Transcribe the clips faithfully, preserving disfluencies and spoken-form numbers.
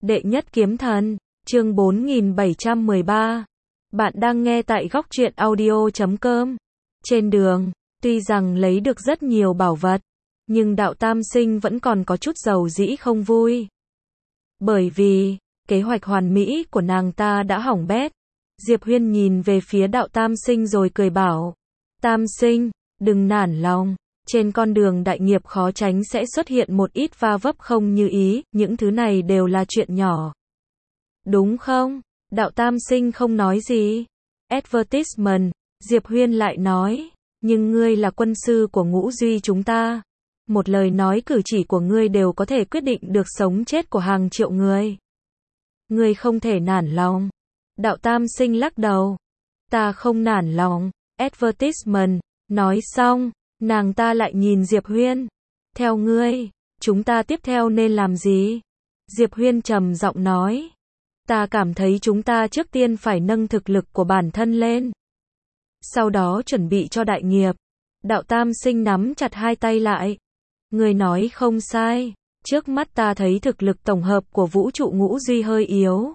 Đệ nhất kiếm thần, chương bốn nghìn bảy trăm mười ba. Bạn đang nghe tại góc truyện audio chấm com. Trên đường, tuy rằng lấy được rất nhiều bảo vật, nhưng đạo tam sinh vẫn còn có chút dầu dĩ không vui. Bởi vì, kế hoạch hoàn mỹ của nàng ta đã hỏng bét. Diệp Huyên nhìn về phía đạo tam sinh rồi cười bảo. Tam sinh, đừng nản lòng. Trên con đường đại nghiệp khó tránh sẽ xuất hiện một ít va vấp không như ý, những thứ này đều là chuyện nhỏ. Đúng không? Đạo tam sinh không nói gì. Advertisement, Diệp Huyên lại nói, nhưng ngươi là quân sư của Ngũ Duy chúng ta. Một lời nói cử chỉ của ngươi đều có thể quyết định được sống chết của hàng triệu người. Ngươi không thể nản lòng. Đạo tam sinh lắc đầu. Ta không nản lòng. Advertisement, nói xong, nàng ta lại nhìn Diệp Huyên. Theo ngươi, chúng ta tiếp theo nên làm gì? Diệp Huyên trầm giọng nói. Ta cảm thấy chúng ta trước tiên phải nâng thực lực của bản thân lên. Sau đó chuẩn bị cho đại nghiệp. Đạo tam sinh nắm chặt hai tay lại. Ngươi nói không sai. Trước mắt ta thấy thực lực tổng hợp của vũ trụ Ngũ Duy hơi yếu.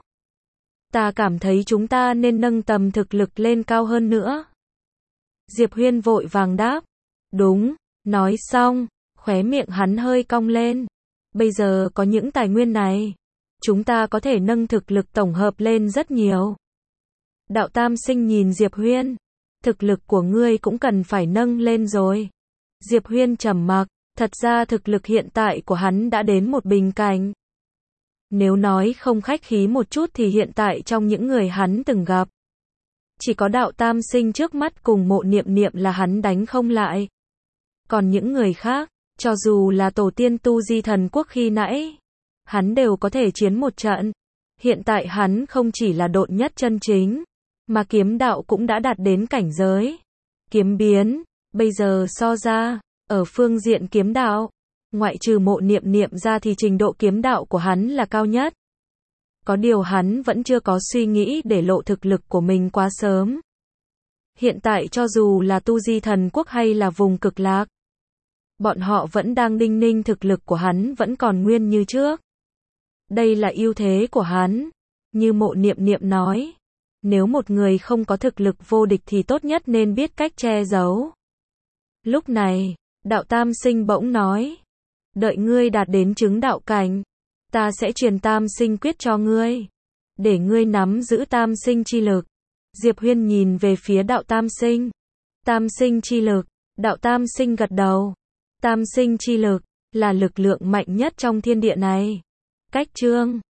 Ta cảm thấy chúng ta nên nâng tầm thực lực lên cao hơn nữa. Diệp Huyên vội vàng đáp. Đúng, nói xong, khóe miệng hắn hơi cong lên. Bây giờ có những tài nguyên này, chúng ta có thể nâng thực lực tổng hợp lên rất nhiều. Đạo tam sinh nhìn Diệp Huyên. Thực lực của ngươi cũng cần phải nâng lên rồi. Diệp Huyên trầm mặc, thật ra thực lực hiện tại của hắn đã đến một bình cảnh. Nếu nói không khách khí một chút thì hiện tại trong những người hắn từng gặp, chỉ có đạo tam sinh trước mắt cùng Mộ Niệm Niệm là hắn đánh không lại. Còn những người khác, cho dù là tổ tiên tu di thần quốc khi nãy, hắn đều có thể chiến một trận. Hiện tại hắn không chỉ là độn nhất chân chính, mà kiếm đạo cũng đã đạt đến cảnh giới kiếm biến. Bây giờ so ra, ở phương diện kiếm đạo, ngoại trừ Mộ Niệm Niệm ra thì trình độ kiếm đạo của hắn là cao nhất. Có điều hắn vẫn chưa có suy nghĩ để lộ thực lực của mình quá sớm. Hiện tại cho dù là tu di thần quốc hay là vùng cực lạc, bọn họ vẫn đang đinh ninh thực lực của hắn vẫn còn nguyên như trước. Đây là ưu thế của hắn. Như Mộ Niệm Niệm nói, nếu một người không có thực lực vô địch thì tốt nhất nên biết cách che giấu. Lúc này, đạo tam sinh bỗng nói, đợi ngươi đạt đến chứng đạo cảnh, ta sẽ truyền tam sinh quyết cho ngươi, để ngươi nắm giữ tam sinh chi lực. Diệp Huyên nhìn về phía đạo tam sinh. Tam sinh chi lực, đạo tam sinh gật đầu. Tam sinh chi lực, là lực lượng mạnh nhất trong thiên địa này. Cách chương